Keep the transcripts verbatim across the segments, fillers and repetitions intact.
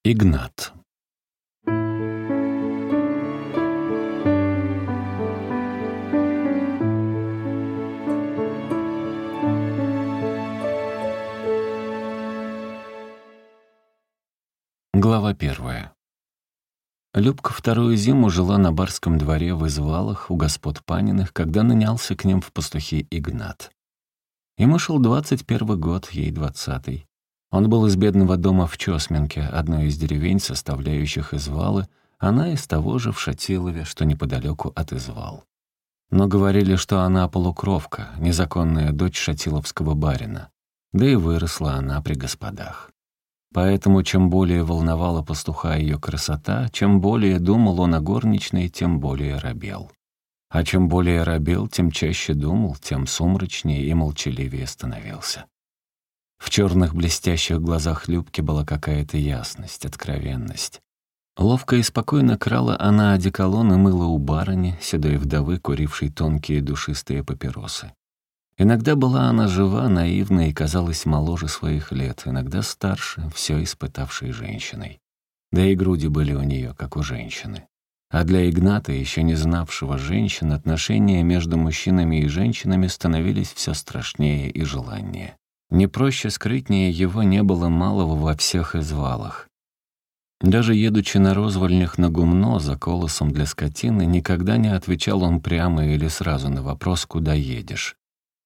Игнат. Глава первая. Любка вторую зиму жила на барском дворе в Извалах у господ Паниных, когда нанялся к ним в пастухи Игнат. Ему шел двадцать первый год, ей двадцатый. Он был из бедного дома в Чосменке, одной из деревень, составляющих Извалы, она из того же в Шатилове, что неподалеку от Извал. Но говорили, что она полукровка, незаконная дочь шатиловского барина, да и выросла она при господах. Поэтому чем более волновала пастуха ее красота, чем более думал он о горничной, тем более робел. А чем более робел, тем чаще думал, тем сумрачнее и молчаливее становился. В черных блестящих глазах Любки была какая-то ясность, откровенность. Ловко и спокойно крала она одеколон и мыло у барыни, седой вдовы, курившей тонкие душистые папиросы. Иногда была она жива, наивна и казалась моложе своих лет, иногда старше, все испытавшей женщиной. Да и груди были у нее, как у женщины. А для Игната, еще не знавшего женщин, отношения между мужчинами и женщинами становились все страшнее и желаннее. Не проще, скрытнее его не было малого во всех Извалах. Даже едучи на розвольнях на гумно за колосом для скотины, никогда не отвечал он прямо или сразу на вопрос «Куда едешь?».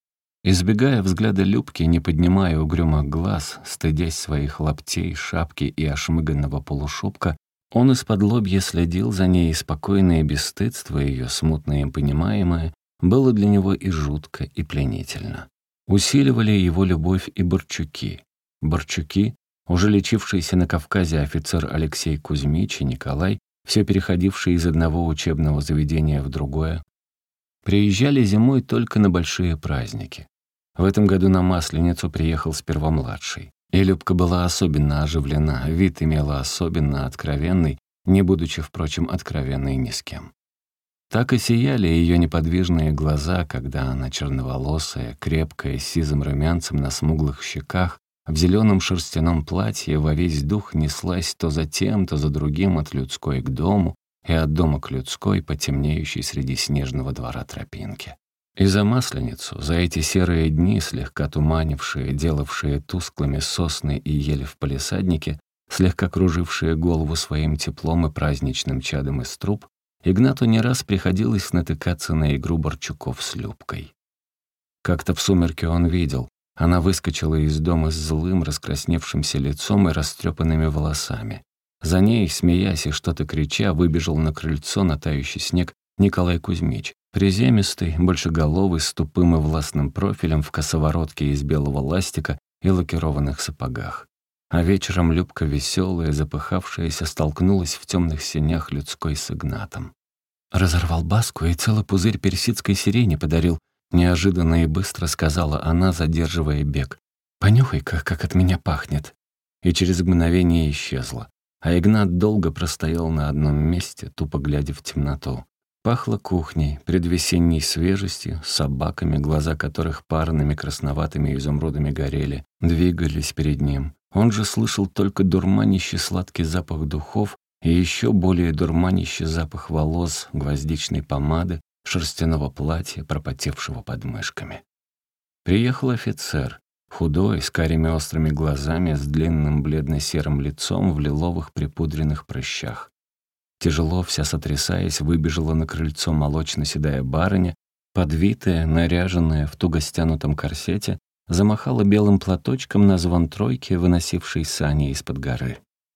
Избегая взгляда Любки, не поднимая угрюмых глаз, стыдясь своих лаптей, шапки и ошмыганного полушубка, он из-под лобья следил за ней, и спокойное бесстыдство ее, смутное им понимаемое, было для него и жутко, и пленительно. Усиливали его любовь и Борчуки. Борчуки, уже лечившийся на Кавказе офицер Алексей Кузьмич и Николай, все переходившие из одного учебного заведения в другое, приезжали зимой только на большие праздники. В этом году на Масленицу приехал сперва младший. И Любка была особенно оживлена, вид имела особенно откровенный, не будучи, впрочем, откровенной ни с кем. Так и сияли ее неподвижные глаза, когда она черноволосая, крепкая, с сизым румянцем на смуглых щеках, в зеленом шерстяном платье во весь дух неслась то за тем, то за другим от людской к дому и от дома к людской, потемнеющей среди снежного двора тропинки. И за Масленицу, за эти серые дни, слегка туманившие, делавшие тусклыми сосны и ели в палисаднике, слегка кружившие голову своим теплом и праздничным чадом из труб, Игнату не раз приходилось натыкаться на игру Борчуков с Любкой. Как-то в сумерки он видел, она выскочила из дома с злым, раскрасневшимся лицом и растрепанными волосами. За ней, смеясь и что-то крича, выбежал на крыльцо на тающий снег Николай Кузьмич, приземистый, большеголовый, с тупым и властным профилем в косоворотке из белого ластика и лакированных сапогах. А вечером Любка, веселая, запыхавшаяся, столкнулась в темных сенях людской с Игнатом. «Разорвал баску и целый пузырь персидской сирени подарил», неожиданно и быстро сказала она, задерживая бег. «Понюхай-ка, как от меня пахнет». И через мгновение исчезла. А Игнат долго простоял на одном месте, тупо глядя в темноту. Пахло кухней, предвесенней свежестью, собаками, глаза которых парными красноватыми изумрудами горели, двигались перед ним. Он же слышал только дурманящий сладкий запах духов и еще более дурманящий запах волос, гвоздичной помады, шерстяного платья, пропотевшего под мышками. Приехал офицер, худой, с карими острыми глазами, с длинным бледно-серым лицом в лиловых припудренных прыщах. Тяжело, вся сотрясаясь, выбежала на крыльцо молочно-седая барыня, подвитая, наряженная в туго стянутом корсете, замахала белым платочком на звон тройки, выносившей сани из-под горы.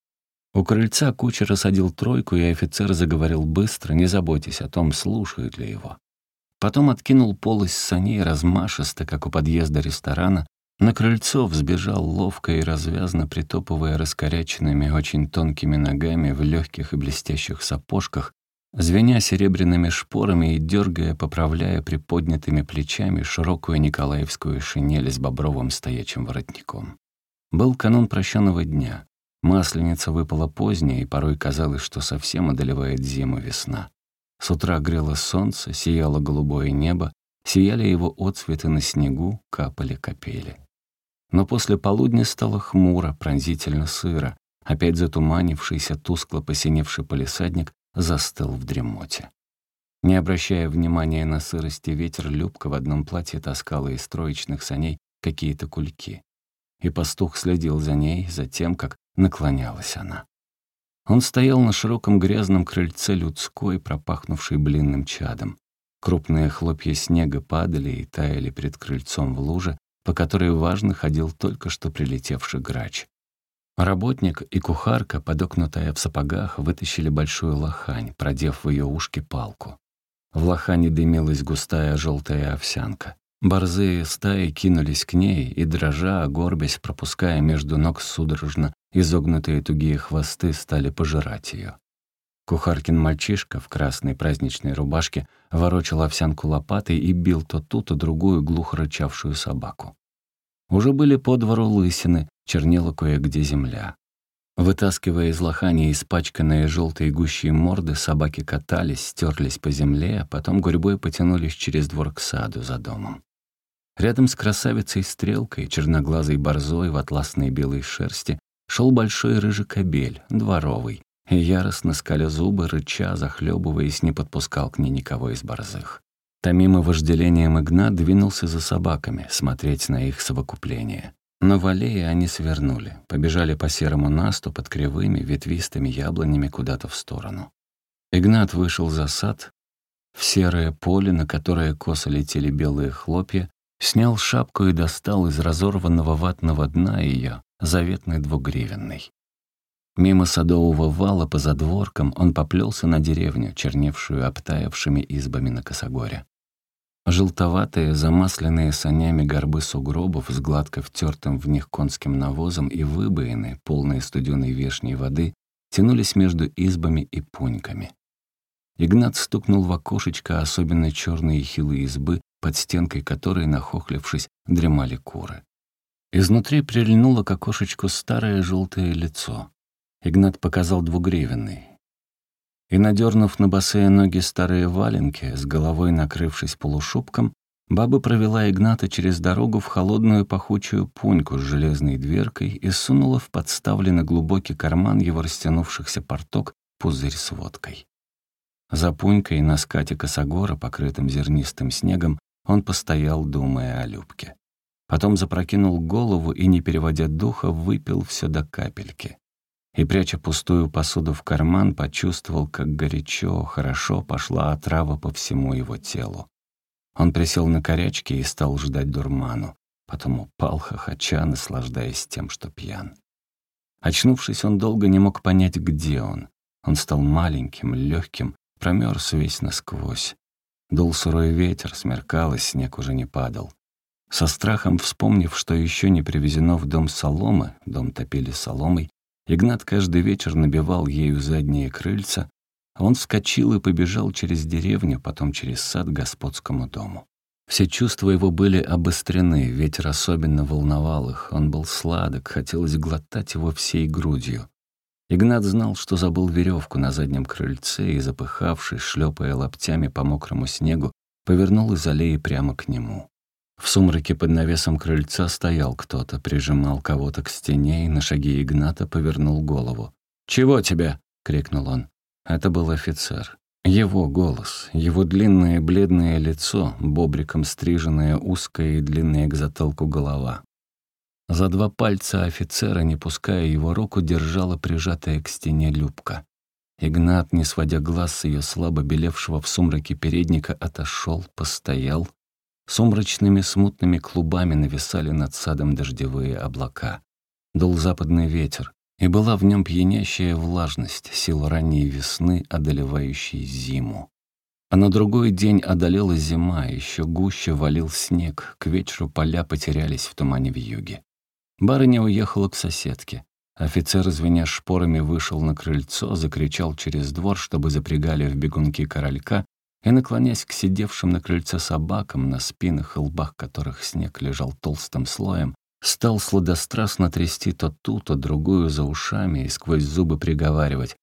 У крыльца кучер осадил тройку, и офицер заговорил быстро, не заботясь о том, слушают ли его. Потом откинул полость саней размашисто, как у подъезда ресторана, на крыльцо взбежал ловко и развязно, притопывая раскоряченными, очень тонкими ногами в легких и блестящих сапожках, звеня серебряными шпорами и дергая, поправляя приподнятыми плечами широкую николаевскую шинель с бобровым стоячим воротником. Был канун прощенного дня. Масленица выпала поздняя, и порой казалось, что совсем одолевает зиму весна. С утра грело солнце, сияло голубое небо, сияли его отцветы на снегу, капали капели. Но после полудня стало хмуро, пронзительно сыро, Опять затуманившийся, тускло посиневший палисадник застыл в дремоте. Не обращая внимания на сырость и ветер, Любка в одном платье таскала из троечных саней какие-то кульки. И пастух следил за ней, за тем, как наклонялась она. Он стоял на широком грязном крыльце людской, пропахнувшей блинным чадом. Крупные хлопья снега падали и таяли перед крыльцом в луже, по которой важно ходил только что прилетевший грач. Работник и кухарка, подокнутая в сапогах, вытащили большую лохань, продев в ее ушки палку. В лохане дымилась густая желтая овсянка. Борзые стаи кинулись к ней и, дрожа, горбясь, пропуская между ног судорожно изогнутые тугие хвосты, стали пожирать ее. Кухаркин мальчишка в красной праздничной рубашке ворочал овсянку лопатой и бил то ту, то другую глухо рычавшую собаку. Уже были по двору лысины, чернела кое-где земля. Вытаскивая из лохани испачканные желтой гущей морды, собаки катались, стерлись по земле, а потом гурьбой потянулись через двор к саду за домом. Рядом с красавицей-стрелкой, черноглазой борзой в атласной белой шерсти, шел большой рыжий кобель, дворовый, и яростно скаля зубы, рыча, захлебываясь, не подпускал к ней никого из борзых. Томимый вожделением Игнат двинулся за собаками, смотреть на их совокупление. Но в аллее они свернули, побежали по серому насту под кривыми ветвистыми яблонями куда-то в сторону. Игнат вышел за сад, в серое поле, на которое косо летели белые хлопья, снял шапку и достал из разорванного ватного дна ее заветный двугривенный. Мимо садового вала по задворкам он поплелся на деревню, черневшую обтаявшими избами на косогоре. Желтоватые, замасленные санями горбы сугробов с гладко втертым в них конским навозом и выбоины, полные студеной вешней воды, тянулись между избами и пуньками. Игнат стукнул в окошечко особенно черные хилые избы, под стенкой которой, нахохлившись, дремали куры. Изнутри прильнуло к окошечку старое желтое лицо. Игнат показал двугривенный. И, надернув на босые ноги старые валенки, с головой накрывшись полушубком, баба провела Игната через дорогу в холодную пахучую пуньку с железной дверкой и сунула в подставленный глубокий карман его растянувшихся порток пузырь с водкой. За пунькой на скате косогора, покрытым зернистым снегом, он постоял, думая о Любке. Потом запрокинул голову и, не переводя духа, выпил все до капельки. И, пряча пустую посуду в карман, почувствовал, как горячо, хорошо пошла отрава по всему его телу. Он присел на корячки и стал ждать дурману. Потом упал, хохоча, наслаждаясь тем, что пьян. Очнувшись, он долго не мог понять, где он. Он стал маленьким, легким, промерз весь насквозь. Дул сырой ветер, смеркалось, снег уже не падал. Со страхом вспомнив, что еще не привезено в дом соломы, дом топили соломой, Игнат каждый вечер набивал ею задние крыльца, а он вскочил и побежал через деревню, потом через сад к господскому дому. Все чувства его были обострены, ветер особенно волновал их, он был сладок, хотелось глотать его всей грудью. Игнат знал, что забыл веревку на заднем крыльце и, запыхавшись, шлепая локтями по мокрому снегу, повернул из аллеи прямо к нему. В сумраке под навесом крыльца стоял кто-то, прижимал кого-то к стене и на шаги Игната повернул голову. «Чего тебе?» — крикнул он. Это был офицер. Его голос, его длинное бледное лицо, бобриком стриженная узкая и длинная к затылку голова. За два пальца офицера, не пуская его руку, держала прижатая к стене Любка. Игнат, не сводя глаз с ее слабо белевшего в сумраке передника, отошел, постоял. Сумрачными смутными клубами нависали над садом дождевые облака. Дул западный ветер, и была в нем пьянящая влажность, сила ранней весны, одолевающей зиму. А на другой день одолела зима, еще гуще валил снег, к вечеру поля потерялись в тумане вьюги. Барыня уехала к соседке. Офицер, звеня шпорами, вышел на крыльцо, закричал через двор, чтобы запрягали в бегунки королька, и, наклонясь к сидевшим на крыльце собакам, на спинах и лбах которых снег лежал толстым слоем, стал сладострастно трясти то ту, то другую за ушами и сквозь зубы приговаривать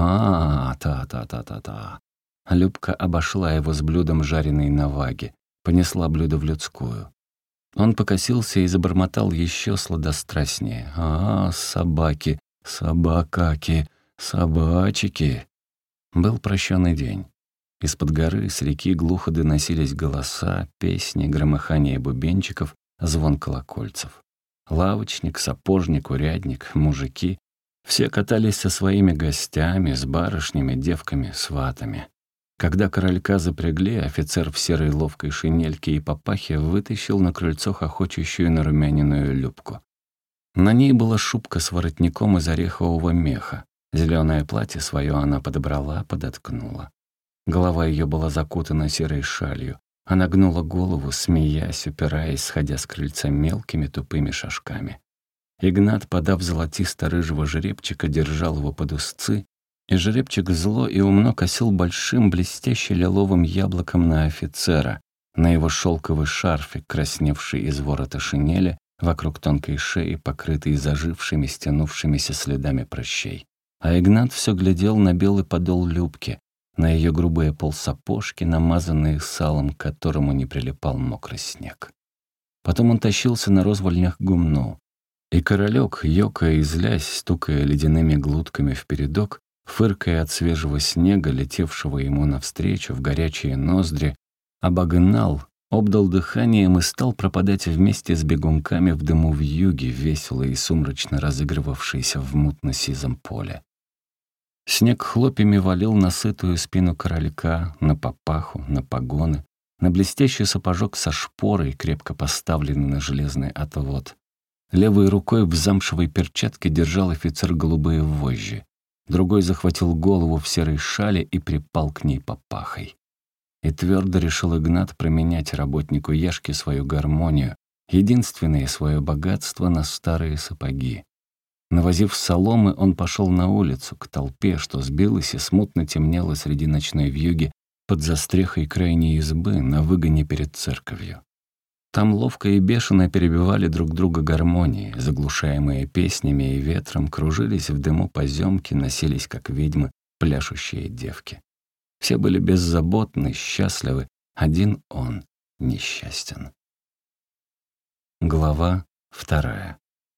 «А, та-та-та-та-та». Любка обошла его с блюдом жареной наваги, понесла блюдо в людскую. Он покосился и забормотал еще сладострастнее. «А, собаки! Собакаки, собачики. Был прощенный день. Из-под горы с реки глухо доносились голоса, песни, громыхание бубенчиков, звон колокольцев. Лавочник, сапожник, урядник, мужики — все катались со своими гостями, с барышнями, девками, сватами. Когда королька запрягли, офицер в серой ловкой шинельке и папахе вытащил на крыльцо хохочущую нарумяненную Любку. На ней была шубка с воротником из орехового меха. Зеленое платье свое она подобрала, подоткнула. Голова ее была закутана серой шалью. Она гнула голову, смеясь, упираясь, сходя с крыльца мелкими тупыми шажками. Игнат, подав золотисто-рыжего жеребчика, держал его под узцы, и жеребчик зло и умно косил большим блестяще-лиловым яблоком на офицера, на его шелковый шарфик, красневший из ворота шинели, вокруг тонкой шеи, покрытой зажившими, стянувшимися следами прыщей. А Игнат все глядел на белый подол Любки, на ее грубые полсапожки, намазанные салом, к которому не прилипал мокрый снег. Потом он тащился на розвольнях к гумну, и королек, ёкая и злясь, стукая ледяными глутками впередок, фыркая от свежего снега, летевшего ему навстречу в горячие ноздри, обогнал, обдал дыханием и стал пропадать вместе с бегунками в дыму вьюги, весело и сумрачно разыгрывавшейся в мутно-сизом поле. Снег хлопьями валил на сытую спину королька, на папаху, на погоны, на блестящий сапожок со шпорой, крепко поставленный на железный отвод. Левой рукой в замшевой перчатке держал офицер голубые вожжи. Другой захватил голову в серой шале и припал к ней папахой. И твердо решил Игнат променять работнику Яшке свою гармонию, единственное свое богатство, на старые сапоги. Навозив соломы, он пошел на улицу, к толпе, что сбилась и смутно темнела среди ночной вьюги под застрехой крайней избы на выгоне перед церковью. Там ловко и бешено перебивали друг друга гармонии, заглушаемые песнями и ветром, кружились в дыму поземки, носились, как ведьмы, пляшущие девки. Все были беззаботны, счастливы, один он несчастен. Глава вторая.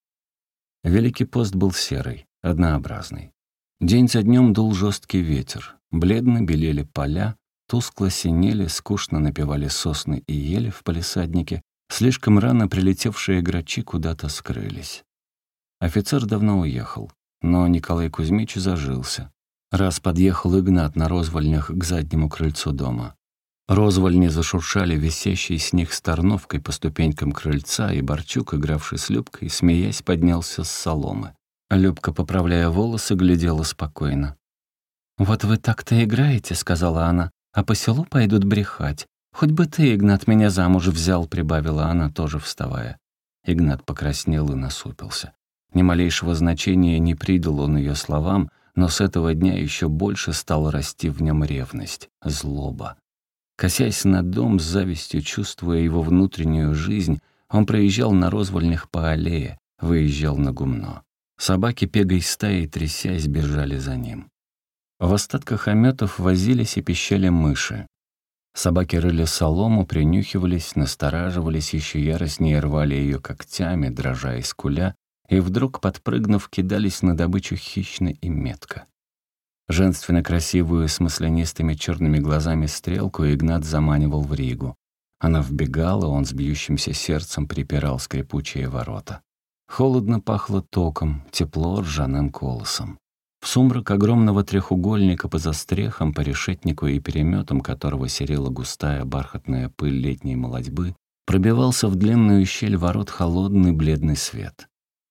Великий пост был серый, однообразный. День за днем дул жесткий ветер, бледно белели поля, тускло синели, скучно напевали сосны и ели в палисаднике, слишком рано прилетевшие грачи куда-то скрылись. Офицер давно уехал, но Николай Кузьмич зажился. Раз подъехал Игнат на розвольнях к заднему крыльцу дома. Розвольни зашуршали висящей с них старновкой по ступенькам крыльца, и Борчук, игравший с Любкой, смеясь, поднялся с соломы. Любка, поправляя волосы, глядела спокойно. «Вот вы так-то играете», — сказала она, — «а по селу пойдут брехать. Хоть бы ты, Игнат, меня замуж взял», — прибавила она, тоже вставая. Игнат покраснел и насупился. Ни малейшего значения не придал он ее словам, но с этого дня еще больше стала расти в нем ревность, злоба. Косясь на дом, с завистью чувствуя его внутреннюю жизнь, он проезжал на розвольнях по аллее, выезжал на гумно. Собаки, пегой стаей, трясясь, бежали за ним. В остатках ометов возились и пищали мыши. Собаки рыли солому, принюхивались, настораживались, еще яростнее рвали ее когтями, дрожа и скуля, и вдруг, подпрыгнув, кидались на добычу хищно и метко. Женственно красивую, с маслянистыми черными глазами стрелку Игнат заманивал в Ригу. Она вбегала, он с бьющимся сердцем припирал скрипучие ворота. Холодно пахло током, тепло ржаным колосом. В сумрак огромного трехугольника по застрехам, по решетнику и переметам которого серела густая бархатная пыль летней молодьбы, пробивался в длинную щель ворот холодный бледный свет.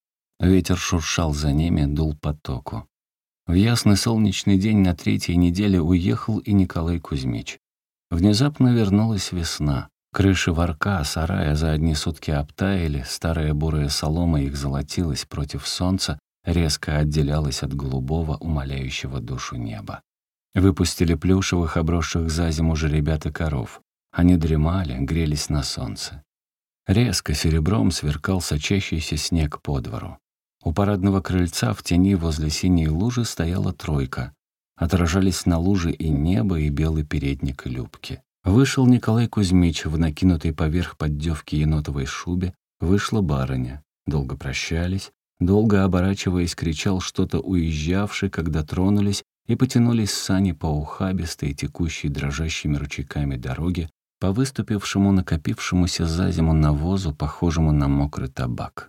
Ветер шуршал за ними, дул потоку. В ясный солнечный день на третьей неделе уехал и Николай Кузьмич. Внезапно вернулась весна. Крыши ворка, сарая за одни сутки обтаяли, старая бурая солома их золотилась против солнца, резко отделялась от голубого, умоляющего душу неба. Выпустили плюшевых, обросших за зиму жеребят и коров. Они дремали, грелись на солнце. Резко серебром сверкал сочащийся снег по двору. У парадного крыльца в тени возле синей лужи стояла тройка. Отражались на луже и небо, и белый передник Любки. Вышел Николай Кузьмич в накинутой поверх поддевки енотовой шубе, вышла барыня. Долго прощались, Долго оборачиваясь, кричал что-то уезжавший, когда тронулись и потянулись сани по ухабистой, текущей дрожащими ручейками дороге, по выступившему, накопившемуся за зиму навозу, похожему на мокрый табак.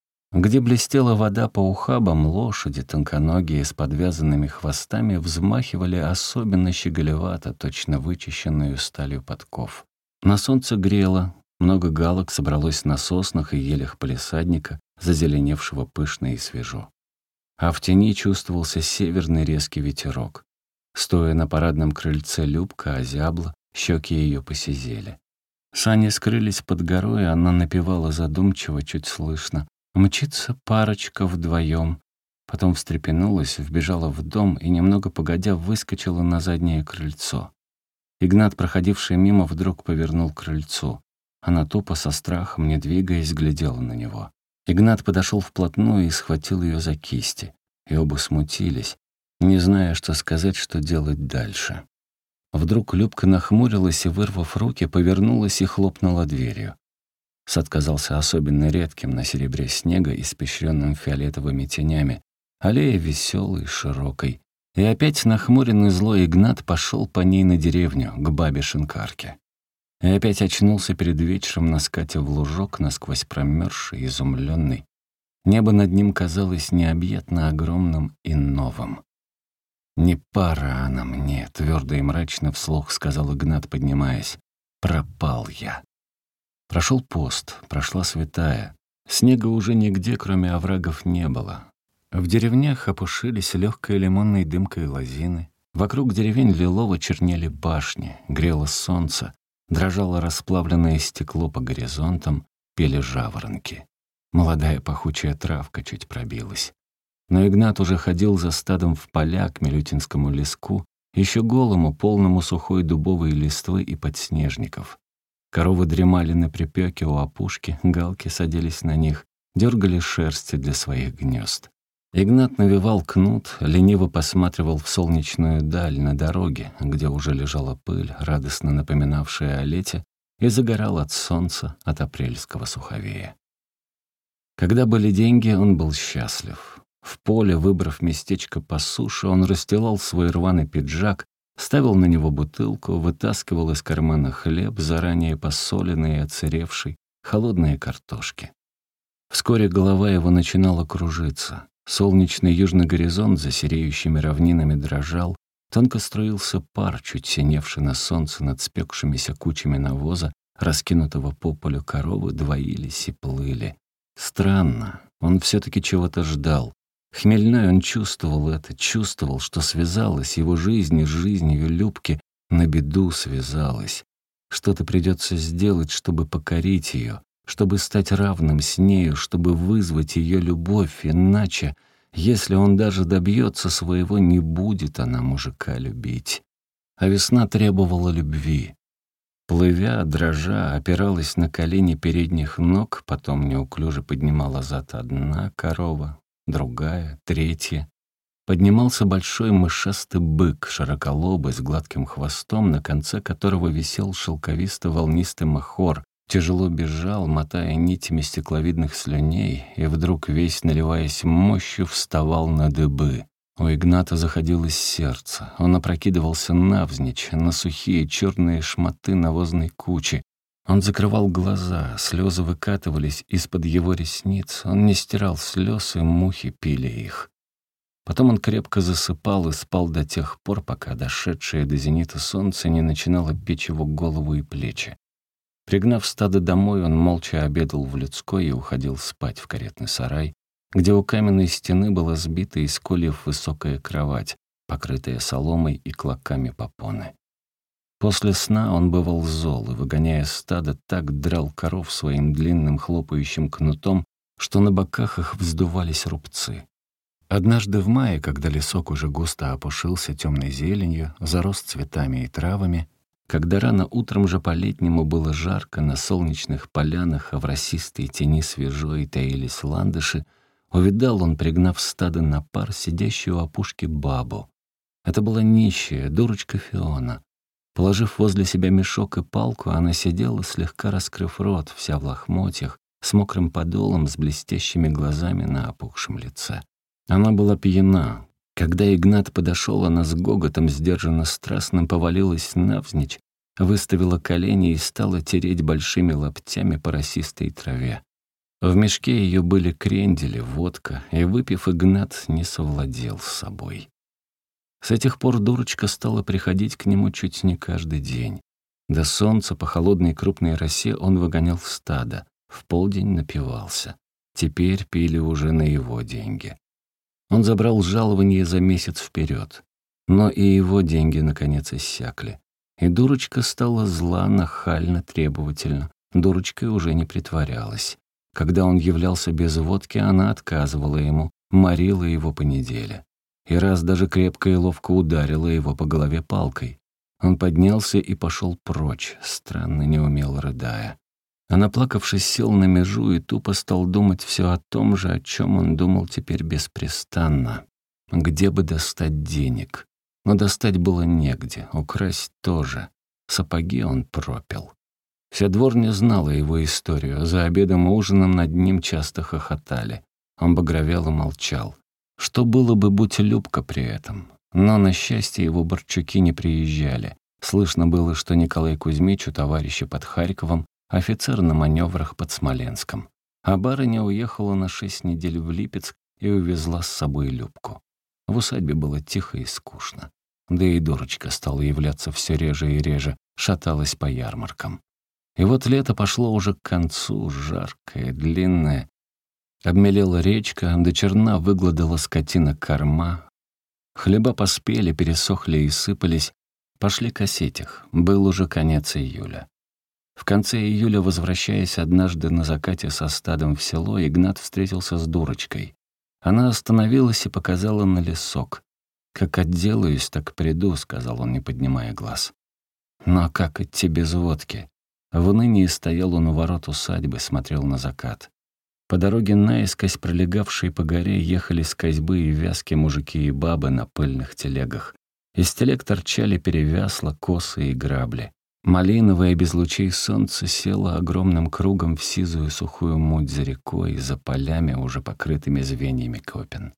Где блестела вода по ухабам, лошади, тонконогие, с подвязанными хвостами, взмахивали особенно щеголевато, точно вычищенную сталью подков. На солнце грело, много галок собралось на соснах и елях палисадника, зазеленевшего пышно и свежо. А в тени чувствовался северный резкий ветерок. Стоя на парадном крыльце, Любка озябла, щеки ее посизели. Сани скрылись под горой, она напевала задумчиво, чуть слышно. Мчится парочка вдвоем. Потом встрепенулась, вбежала в дом и, немного погодя, выскочила на заднее крыльцо. Игнат, проходивший мимо, вдруг повернул к крыльцу. Она тупо, со страхом, не двигаясь, глядела на него. Игнат подошел вплотную и схватил ее за кисти. И оба смутились, не зная, что сказать, что делать дальше. Вдруг Любка нахмурилась и, вырвав руки, повернулась и хлопнула дверью. Сад казался особенно редким на серебре снега, испещренным фиолетовыми тенями, аллея веселой, широкой. И опять нахмуренный злой Игнат пошел по ней на деревню, к бабе Шинкарке. И опять очнулся перед вечером на скате в лужок, насквозь промерзший, изумленный. Небо над ним казалось необъятно огромным и новым. «Не пара она мне», — твердо и мрачно вслух сказал Игнат, поднимаясь. «Пропал я». Прошел пост, прошла святая. Снега уже нигде, кроме оврагов, не было. В деревнях опушились легкой лимонной дымкой лозины. Вокруг деревень лилово чернели башни, грело солнце, дрожало расплавленное стекло по горизонтам, пели жаворонки. Молодая пахучая травка чуть пробилась. Но Игнат уже ходил за стадом в поля к Милютинскому леску, еще голому, полному сухой дубовой листвы и подснежников. Коровы дремали на припеке у опушки, галки садились на них, дергали шерсти для своих гнезд. Игнат навевал кнут, лениво посматривал в солнечную даль на дороге, где уже лежала пыль, радостно напоминавшая о лете, и загорал от солнца, от апрельского суховея. Когда были деньги, он был счастлив. В поле, выбрав местечко по суше, он расстилал свой рваный пиджак, ставил на него бутылку, вытаскивал из кармана хлеб, заранее посоленный и отсыревший, холодные картошки. Вскоре голова его начинала кружиться. Солнечный южный горизонт за сереющими равнинами дрожал, тонко струился пар, чуть синевший на солнце над спекшимися кучами навоза, раскинутого по полю коровы, двоились и плыли. Странно, он все-таки чего-то ждал. Хмельной он чувствовал это, чувствовал, что связалась его жизнь с жизнью Любки, на беду связалась. Что-то придется сделать, чтобы покорить ее, чтобы стать равным с нею, чтобы вызвать ее любовь, иначе, если он даже добьется своего, не будет она мужика любить. А весна требовала любви. Плывя, дрожа, опиралась на колени передних ног, потом неуклюже поднимала зад одна корова, другая, третья. Поднимался большой мышастый бык, широколобый, с гладким хвостом, на конце которого висел шелковисто-волнистый махор, тяжело бежал, мотая нитями стекловидных слюней, и вдруг, весь наливаясь мощью, вставал на дыбы. У Игната заходилось сердце. Он опрокидывался навзничь на сухие черные шматы навозной кучи. Он закрывал глаза, слезы выкатывались из-под его ресниц. Он не стирал слез, и мухи пили их. Потом он крепко засыпал и спал до тех пор, пока дошедшее до зенита солнце не начинало печь его голову и плечи. Пригнав стадо домой, он молча обедал в людской и уходил спать в каретный сарай, где у каменной стены была сбита из кольев высокая кровать, покрытая соломой и клоками попоны. После сна он бывал зол и, выгоняя стадо, так драл коров своим длинным хлопающим кнутом, что на боках их вздувались рубцы. Однажды в мае, когда лесок уже густо опушился темной зеленью, зарос цветами и травами, когда рано утром же по-летнему было жарко на солнечных полянах, а в росистой тени свежо и таились ландыши, увидал он, пригнав стадо на пар, сидящую у опушки бабу. Это была нищая, дурочка Фиона. Положив возле себя мешок и палку, она сидела, слегка раскрыв рот, вся в лохмотьях, с мокрым подолом, с блестящими глазами на опухшем лице. Она была пьяна. Когда Игнат подошел, она с гоготом, сдержанно страстным, повалилась навзничь, выставила колени и стала тереть большими локтями по росистой траве. В мешке ее были крендели, водка, и, выпив, Игнат не совладел с собой. С этих пор дурочка стала приходить к нему чуть не каждый день. До солнца по холодной крупной росе он выгонял в стадо, в полдень напивался. Теперь пили уже на его деньги. Он забрал жалование за месяц вперед, но и его деньги наконец иссякли. И дурочка стала зла, нахально, требовательна. Дурочкой уже не притворялась. Когда он являлся без водки, она отказывала ему, морила его по неделе. И раз даже крепко и ловко ударила его по голове палкой. Он поднялся и пошел прочь, странно неумело рыдая. А наплакавшись, сел на межу и тупо стал думать все о том же, о чем он думал теперь беспрестанно. Где бы достать денег? Но достать было негде, украсть тоже. Сапоги он пропил. Вся дворня знала его историю. За обедом и ужином над ним часто хохотали. Он багровел и молчал. Что было бы, будь Любка при этом? Но, на счастье, его Борчуки не приезжали. Слышно было, что Николай Кузьмич у товарища под Харьковом, офицер на маневрах под Смоленском. А барыня уехала на шесть недель в Липецк и увезла с собой Любку. В усадьбе было тихо и скучно. Да и дурочка стала являться все реже и реже, шаталась по ярмаркам. И вот лето пошло уже к концу, жаркое, длинное. Обмелела речка, до черна выгладала скотина корма. Хлеба поспели, пересохли и сыпались. Пошли косить их. Был уже конец июля. В конце июля, возвращаясь однажды на закате со стадом в село, Игнат встретился с дурочкой. Она остановилась и показала на лесок. «Как отделаюсь, так приду», — сказал он, не поднимая глаз. «Ну а как идти без водки?» В унынии стоял он у ворот усадьбы, смотрел на закат. По дороге наискось, пролегавшей по горе, ехали с козьбы и вязки мужики и бабы на пыльных телегах. Из телег торчали перевясла, косы и грабли. Малиновое без лучей солнца село огромным кругом в сизую сухую муть за рекой, за полями, уже покрытыми звеньями копен.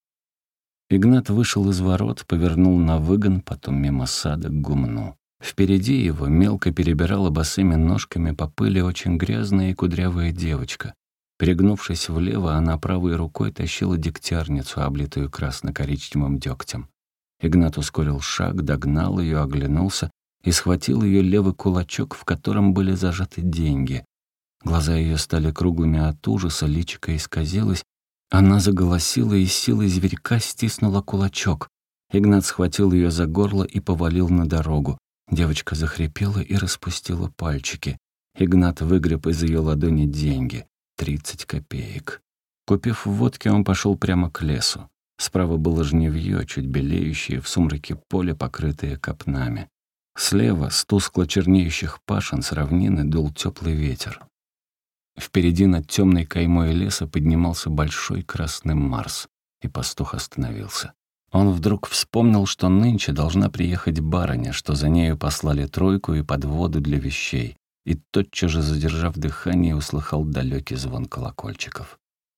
Игнат вышел из ворот, повернул на выгон, потом мимо сада к гумну. Впереди его мелко перебирала босыми ножками по пыли очень грязная и кудрявая девочка. Перегнувшись влево, она правой рукой тащила дегтярницу, облитую красно-коричневым дегтем. Игнат ускорил шаг, догнал ее, оглянулся и схватил ее левый кулачок, в котором были зажаты деньги. Глаза ее стали круглыми от ужаса, личико исказилось. Она заголосила и силой зверька стиснула кулачок. Игнат схватил ее за горло и повалил на дорогу. Девочка захрипела и распустила пальчики. Игнат выгреб из ее ладони деньги. Тридцать копеек. Купив водки, он пошел прямо к лесу. Справа было жневье, чуть белеющее в сумраке поле, покрытое копнами. Слева, с тускло чернеющих пашен с равнины, дул теплый ветер. Впереди над темной каймой леса поднимался большой красный Марс, и пастух остановился. Он вдруг вспомнил, что нынче должна приехать барыня, что за нею послали тройку и подводу для вещей, и тотчас же, задержав дыхание, услыхал далекий звон колокольчиков.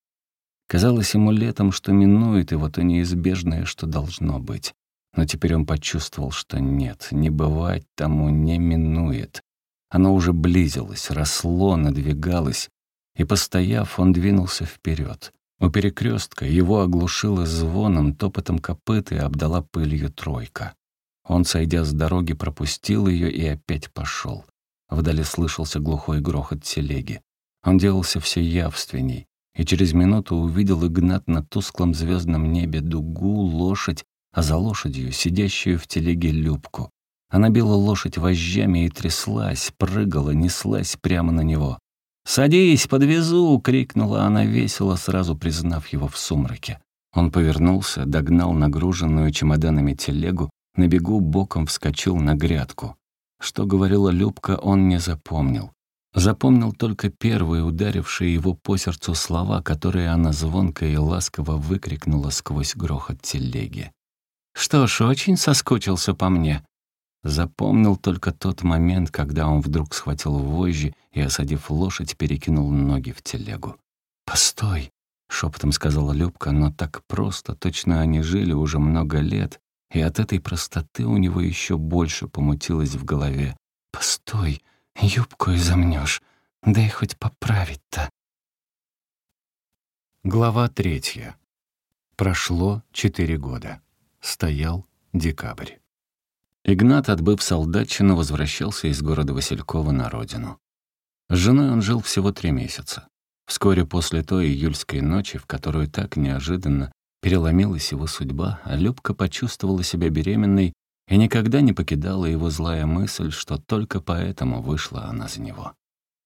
Казалось ему летом, что минует его то неизбежное, что должно быть. Но теперь он почувствовал, что нет, не бывать тому, не минует. Оно уже близилось, росло, надвигалось, и, постояв, он двинулся вперед. У перекрестка его оглушило звоном, топотом копыт и обдала пылью тройка. Он, сойдя с дороги, пропустил ее и опять пошел. Вдали слышался глухой грохот телеги. Он делался все явственней, и через минуту увидел Игнат на тусклом звездном небе дугу, лошадь, а за лошадью сидящую в телеге Любку. Она била лошадь вожжами и тряслась, прыгала, неслась прямо на него. «Садись, подвезу!» — крикнула она весело, сразу признав его в сумраке. Он повернулся, догнал нагруженную чемоданами телегу, на бегу боком вскочил на грядку. Что говорила Любка, он не запомнил. Запомнил только первые ударившие его по сердцу слова, которые она звонко и ласково выкрикнула сквозь грохот телеги. «Что ж, очень соскучился по мне». Запомнил только тот момент, когда он вдруг схватил вожжи и, осадив лошадь, перекинул ноги в телегу. «Постой!» — шепотом сказала Любка, но так просто, точно они жили уже много лет, и от этой простоты у него еще больше помутилось в голове. «Постой, юбку изомнёшь, дай хоть поправить-то». Глава третья. Прошло четыре года. Стоял декабрь. Игнат, отбыв солдатчину, возвращался из города Василькова на родину. С женой он жил всего три месяца. Вскоре после той июльской ночи, в которую так неожиданно переломилась его судьба, Любка почувствовала себя беременной, и никогда не покидала его злая мысль, что только поэтому вышла она за него.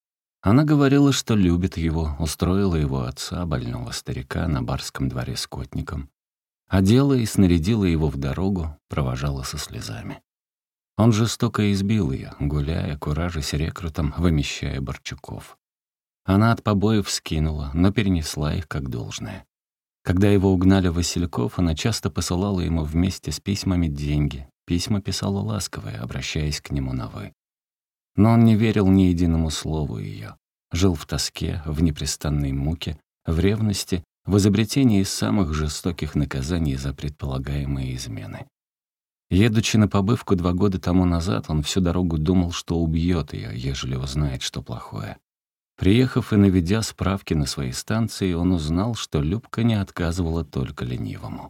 Она говорила, что любит его, устроила его отца, больного старика, на барском дворе скотником. Одела и снарядила его в дорогу, провожала со слезами. Он жестоко избил ее, гуляя, куражась рекрутом, вымещая Борчуков. Она от побоев скинула, но перенесла их как должное. Когда его угнали в Васильков, она часто посылала ему вместе с письмами деньги. Письма писала ласковые, обращаясь к нему на «вы». Но он не верил ни единому слову ее. Жил в тоске, в непрестанной муке, в ревности, в изобретении самых жестоких наказаний за предполагаемые измены. Едучи на побывку два года тому назад, он всю дорогу думал, что убьет ее, ежели узнает, что плохое. Приехав и наведя справки на своей станции, он узнал, что Любка не отказывала только ленивому.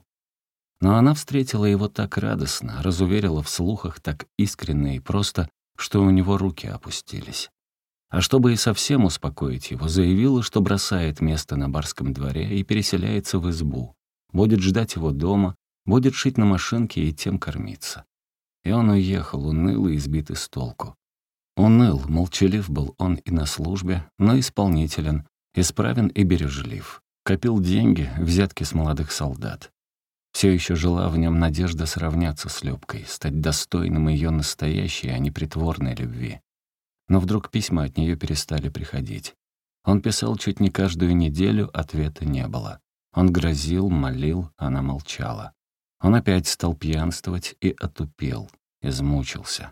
Но она встретила его так радостно, разуверила в слухах так искренне и просто, что у него руки опустились. А чтобы и совсем успокоить его, заявила, что бросает место на барском дворе и переселяется в избу, будет ждать его дома, будет шить на машинке и тем кормиться. И он уехал, унылый и сбитый с толку. Уныл, молчалив был он и на службе, но исполнителен, исправен и бережлив. Копил деньги, взятки с молодых солдат. Все еще жила в нем надежда сравняться с Любкой, стать достойным ее настоящей, а не притворной любви. Но вдруг письма от нее перестали приходить. Он писал чуть не каждую неделю, ответа не было. Он грозил, молил, она молчала. Он опять стал пьянствовать и отупел, измучился.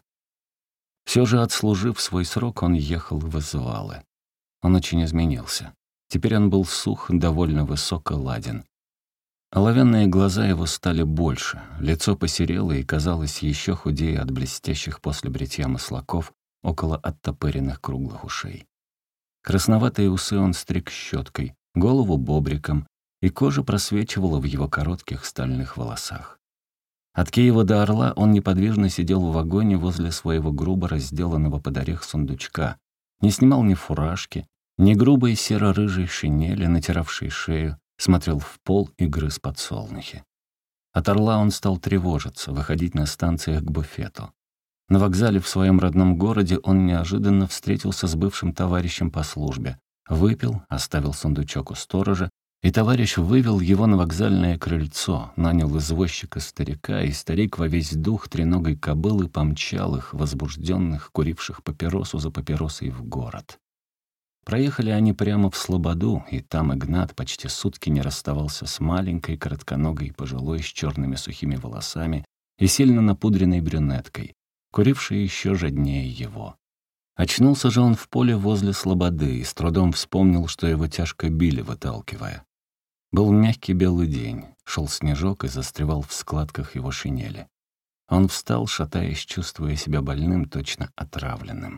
Все же, отслужив свой срок, он ехал в извалы. Он очень изменился. Теперь он был сух, довольно высоко ладен. Оловянные глаза его стали больше, лицо посерело и казалось еще худее от блестящих после бритья маслаков около оттопыренных круглых ушей. Красноватые усы он стриг щеткой, голову бобриком, и кожа просвечивала в его коротких стальных волосах. От Киева до Орла он неподвижно сидел в вагоне возле своего грубо разделанного под орех сундучка, не снимал ни фуражки, ни грубой серо-рыжей шинели, натиравшей шею, смотрел в пол и грыз подсолнухи. От Орла он стал тревожиться, выходить на станциях к буфету. На вокзале в своем родном городе он неожиданно встретился с бывшим товарищем по службе, выпил, оставил сундучок у сторожа, и товарищ вывел его на вокзальное крыльцо, нанял извозчика-старика, и старик во весь дух треногой кобылы помчал их, возбужденных, куривших папиросу за папиросой, в город. Проехали они прямо в Слободу, и там Игнат почти сутки не расставался с маленькой, коротконогой пожилой с черными сухими волосами и сильно напудренной брюнеткой, курившей еще жаднее его. Очнулся же он в поле возле Слободы и с трудом вспомнил, что его тяжко били, выталкивая. Был мягкий белый день, шел снежок и застревал в складках его шинели. Он встал, шатаясь, чувствуя себя больным, точно отравленным.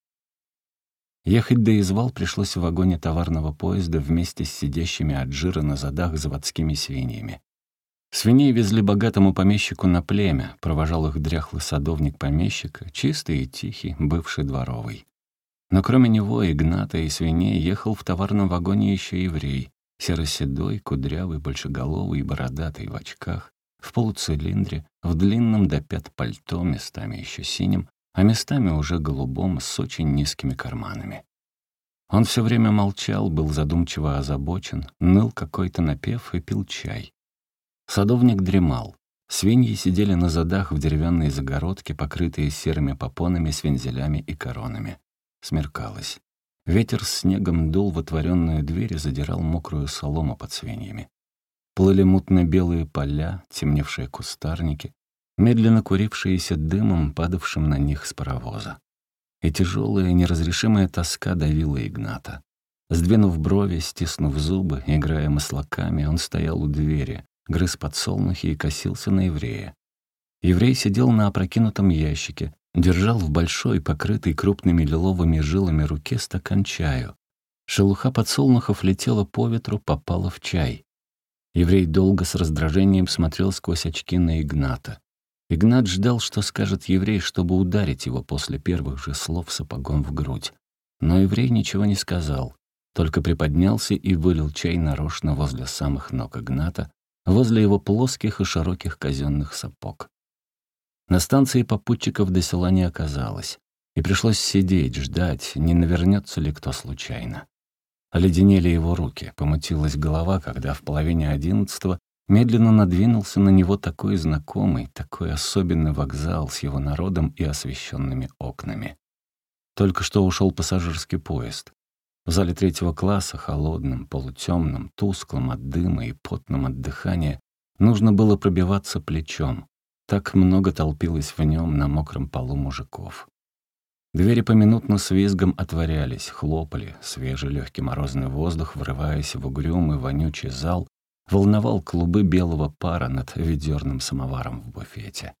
Ехать до Извал пришлось в вагоне товарного поезда вместе с сидящими от жира на задах заводскими свиньями. Свиней везли богатому помещику на племя, провожал их дряхлый садовник помещика, чистый и тихий, бывший дворовый. Но кроме него, Игната и свиней, ехал в товарном вагоне еще еврей, сероседой, кудрявый, большеголовый, бородатый, в очках, в полуцилиндре, в длинном до пят пальто, местами еще синим, а местами уже голубом, с очень низкими карманами. Он все время молчал, был задумчиво озабочен, ныл какой-то напев и пил чай. Садовник дремал. Свиньи сидели на задах в деревянной загородке, покрытые серыми попонами с вензелями и коронами. Смеркалось. Ветер с снегом дул в отворенную дверь и задирал мокрую солому под свиньями. Плыли мутно-белые поля, темневшие кустарники. медленно курившиеся дымом, падавшим на них с паровоза. И тяжелая, неразрешимая тоска давила Игната. Сдвинув брови, стиснув зубы, играя маслаками, он стоял у двери, грыз подсолнухи и косился на еврея. Еврей сидел на опрокинутом ящике, держал в большой, покрытой крупными лиловыми жилами руке стакан чаю. Шелуха подсолнухов летела по ветру, попала в чай. Еврей долго с раздражением смотрел сквозь очки на Игната. Игнат ждал, что скажет еврей, чтобы ударить его после первых же слов сапогом в грудь. Но еврей ничего не сказал, только приподнялся и вылил чай нарочно возле самых ног Игната, возле его плоских и широких казенных сапог. На станции попутчиков до села не оказалось, и пришлось сидеть, ждать, не навернется ли кто случайно. Оледенели его руки, помутилась голова, когда в половине одиннадцатого медленно надвинулся на него такой знакомый, такой особенный вокзал с его народом и освещенными окнами. Только что ушел пассажирский поезд. В зале третьего класса, холодном, полутемном, тусклом от дыма и потном от дыхания, нужно было пробиваться плечом. Так много толпилось в нем на мокром полу мужиков. Двери поминутно с визгом отворялись, хлопали, свежий легкий морозный воздух, врываясь в угрюмый вонючий зал, волновал клубы белого пара над ведерным самоваром в буфете.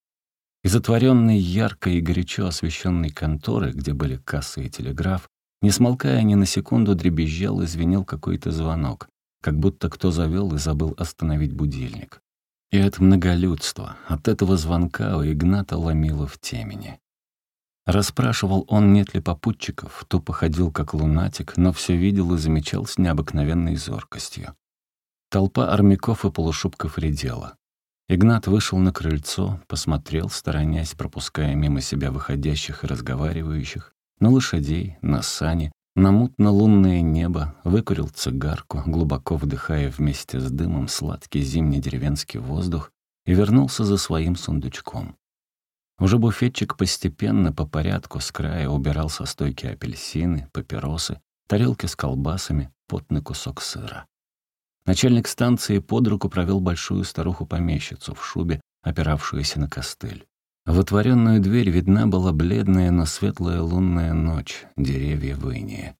Из отворенной ярко и горячо освещенной конторы, где были кассы и телеграф, не смолкая ни на секунду, дребезжал и звенел какой-то звонок, как будто кто завел и забыл остановить будильник. И от многолюдства, от этого звонка у Игната ломило в темени. Расспрашивал он, нет ли попутчиков, тупо ходил как лунатик, но все видел и замечал с необыкновенной зоркостью. Толпа армяков и полушубков редела. Игнат вышел на крыльцо, посмотрел, сторонясь, пропуская мимо себя выходящих и разговаривающих, на лошадей, на сани, на мутно-лунное небо, выкурил цигарку, глубоко вдыхая вместе с дымом сладкий зимний деревенский воздух, и вернулся за своим сундучком. Уже буфетчик постепенно, по порядку, с края убирал со стойки апельсины, папиросы, тарелки с колбасами, потный кусок сыра. Начальник станции под руку провел большую старуху-помещицу в шубе, опиравшуюся на костыль. В отворенную дверь видна была бледная, но светлая лунная ночь, деревья в инее.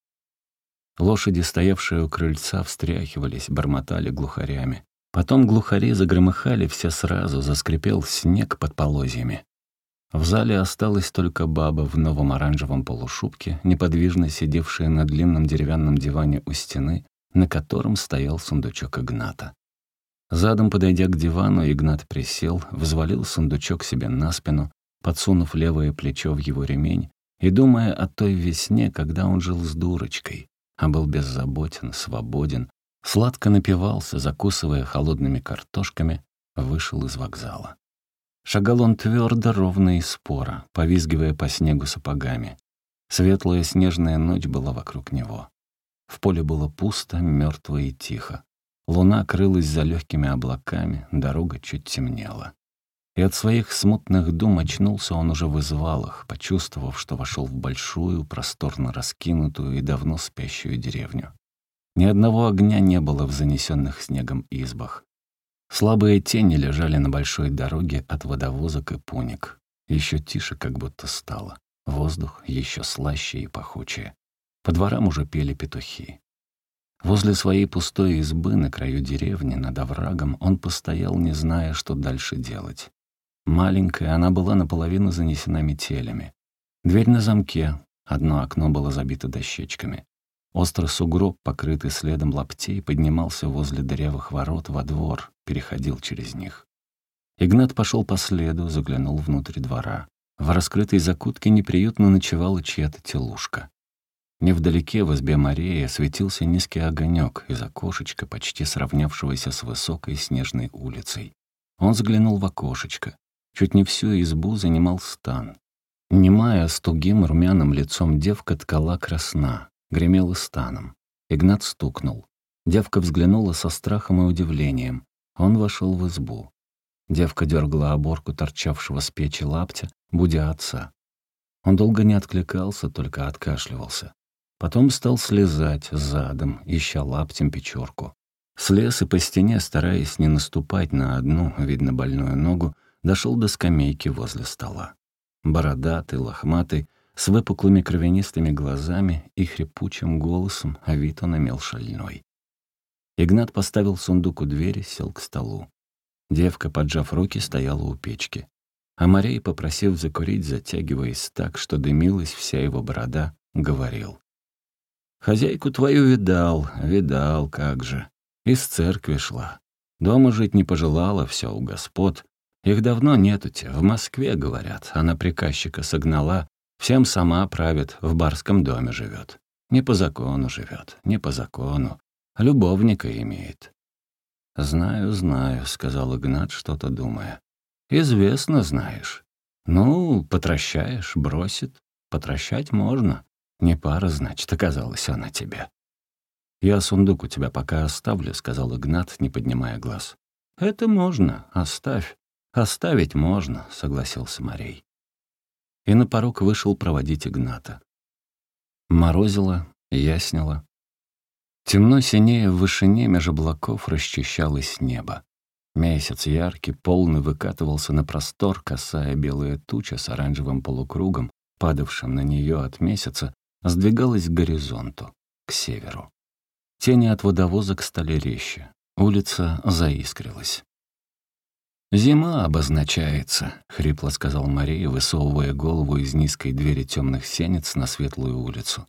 Лошади, стоявшие у крыльца, встряхивались, бормотали глухарями. Потом глухари загромыхали все сразу, заскрипел снег под полозьями. В зале осталась только баба в новом оранжевом полушубке, неподвижно сидевшая на длинном деревянном диване у стены, на котором стоял сундучок Игната. Задом подойдя к дивану, Игнат присел, взвалил сундучок себе на спину, подсунув левое плечо в его ремень, и, думая о той весне, когда он жил с дурочкой, а был беззаботен, свободен, сладко напивался, закусывая холодными картошками, вышел из вокзала. Шагал он твердо, ровно и споро, повизгивая по снегу сапогами. Светлая снежная ночь была вокруг него. В поле было пусто, мертво и тихо. Луна крылась за легкими облаками, дорога чуть темнела. И от своих смутных дум очнулся он уже в извалах, почувствовав, что вошел в большую, просторно раскинутую и давно спящую деревню. Ни одного огня не было в занесенных снегом избах. Слабые тени лежали на большой дороге от водовозок и пуник. Еще тише как будто стало. Воздух еще слаще и пахучее. По дворам уже пели петухи. Возле своей пустой избы на краю деревни, над оврагом, он постоял, не зная, что дальше делать. Маленькая, она была наполовину занесена метелями. Дверь на замке, одно окно было забито дощечками. Острый сугроб, покрытый следом лаптей, поднимался возле дырявых ворот во двор, переходил через них. Игнат пошел по следу, заглянул внутрь двора. В раскрытой закутке неприютно ночевала чья-то телушка. Невдалеке в избе Марии светился низкий огонек из окошечка, почти сравнявшегося с высокой снежной улицей. Он заглянул в окошечко. Чуть не всю избу занимал стан. Немая, с тугим румяным лицом девка ткала красна, гремела станом. Игнат стукнул. Девка взглянула со страхом и удивлением. Он вошел в избу. Девка дергала оборку торчавшего с печи лаптя, будя отца. Он долго не откликался, только откашливался. Потом стал слезать задом, ища лаптем печёрку. Слез и по стене, стараясь не наступать на одну, видно, больную ногу, дошел до скамейки возле стола. Бородатый, лохматый, с выпуклыми кровянистыми глазами и хрипучим голосом, а вид он имел шальной. Игнат поставил сундук у двери, сел к столу. Девка, поджав руки, стояла у печки. А Марей, попросив закурить, затягиваясь так, что дымилась вся его борода, говорил: «Хозяйку твою видал, видал, как же. Из церкви шла. Дома жить не пожелала, все у господ. Их давно нету-те, в Москве, говорят. Она приказчика согнала, всем сама правит, в барском доме живет. Не по закону живет, не по закону. Любовника имеет». «Знаю, знаю», — сказал Игнат, что-то думая. «Известно, знаешь. Ну, потращаешь, бросит. Потращать можно. Не пара, значит, оказалась она тебе». «Я сундук у тебя пока оставлю», — сказал Игнат, не поднимая глаз. «Это можно, оставь. Оставить можно», — согласился Марей. И на порог вышел проводить Игната. Морозило, яснило. Темно синее в вышине меж облаков расчищалось небо. Месяц яркий, полный, выкатывался на простор, косая белая туча с оранжевым полукругом, падавшим на нее от месяца, сдвигалась к горизонту, к северу. Тени от водовозок стали резче. Улица заискрилась. «Зима обозначается», — хрипло сказал Мария, высовывая голову из низкой двери темных сенец на светлую улицу.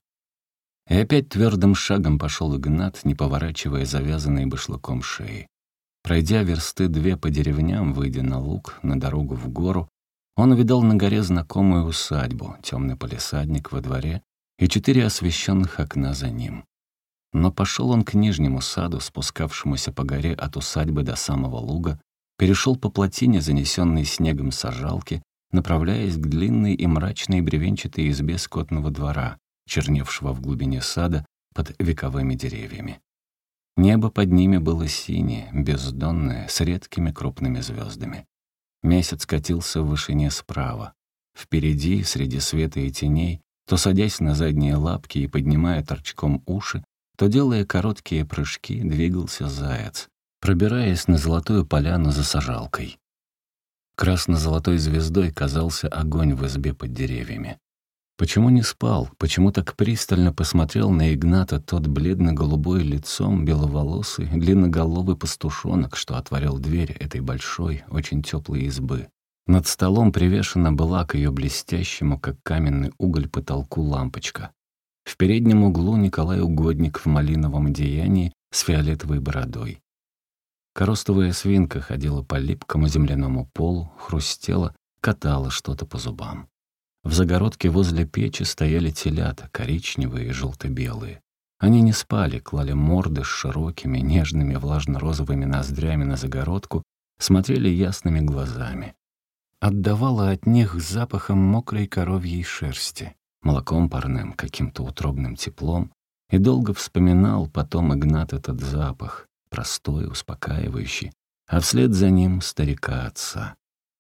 И опять твердым шагом пошел Игнат, не поворачивая завязанной башлыком шеи. Пройдя версты две по деревням, выйдя на луг, на дорогу в гору, он увидал на горе знакомую усадьбу, темный палисадник во дворе и четыре освещенных окна за ним. Но пошел он к нижнему саду, спускавшемуся по горе от усадьбы до самого луга, перешел по плотине, занесенной снегом сажалки, направляясь к длинной и мрачной бревенчатой избе скотного двора, черневшего в глубине сада под вековыми деревьями. Небо под ними было синее, бездонное, с редкими крупными звездами. Месяц катился в вышине справа. Впереди, среди света и теней, то садясь на задние лапки и поднимая торчком уши, то, делая короткие прыжки, двигался заяц, пробираясь на золотую поляну за сажалкой. Красно-золотой звездой казался огонь в избе под деревьями. Почему не спал, почему так пристально посмотрел на Игната тот бледно-голубой лицом, беловолосый, длинноголовый пастушонок, что отворил дверь этой большой, очень теплой избы? Над столом привешена была к ее блестящему, как каменный уголь, потолку лампочка. В переднем углу Николай Угодник в малиновом одеянии с фиолетовой бородой. Коростовая свинка ходила по липкому земляному полу, хрустела, катала что-то по зубам. В загородке возле печи стояли телята, коричневые и желто-белые. Они не спали, клали морды с широкими, нежными, влажно-розовыми ноздрями на загородку, смотрели ясными глазами. Отдавало от них запахом мокрой коровьей шерсти, молоком парным, каким-то утробным теплом, и долго вспоминал потом Игнат этот запах, простой, успокаивающий, а вслед за ним старика отца.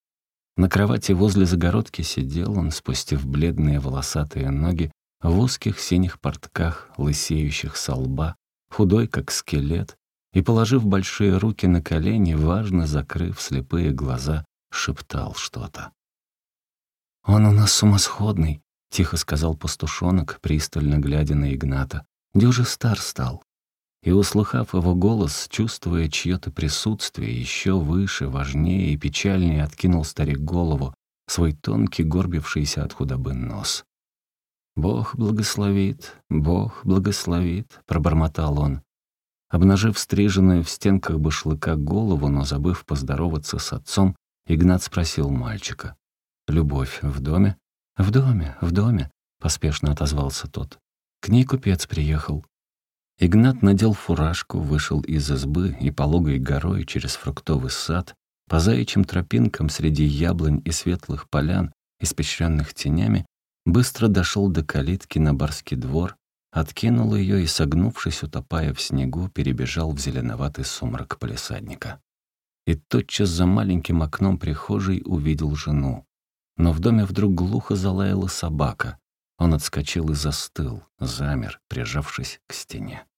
На кровати возле загородки сидел он, спустив бледные волосатые ноги в узких синих портках, лысеющих со лба, худой, как скелет, и, положив большие руки на колени, важно закрыв слепые глаза, шептал что-то. «Он у нас сумасходный», — тихо сказал пастушонок, пристально глядя на Игната. «Дюже стар стал». И, услыхав его голос, чувствуя чье-то присутствие, еще выше, важнее и печальнее откинул старик голову, свой тонкий, горбившийся от худобы нос. «Бог благословит, Бог благословит», — пробормотал он. Обнажив стриженную в стенках башлыка голову, но забыв поздороваться с отцом, Игнат спросил мальчика. «Любовь в доме?» «В доме, в доме», — поспешно отозвался тот. «К ней купец приехал». Игнат надел фуражку, вышел из избы и пологой горой через фруктовый сад, по заячьим тропинкам среди яблонь и светлых полян, испещренных тенями, быстро дошел до калитки на барский двор, откинул ее и, согнувшись, утопая в снегу, перебежал в зеленоватый сумрак палисадника. И тотчас за маленьким окном прихожей увидел жену. Но в доме вдруг глухо залаяла собака. Он отскочил и застыл, замер, прижавшись к стене.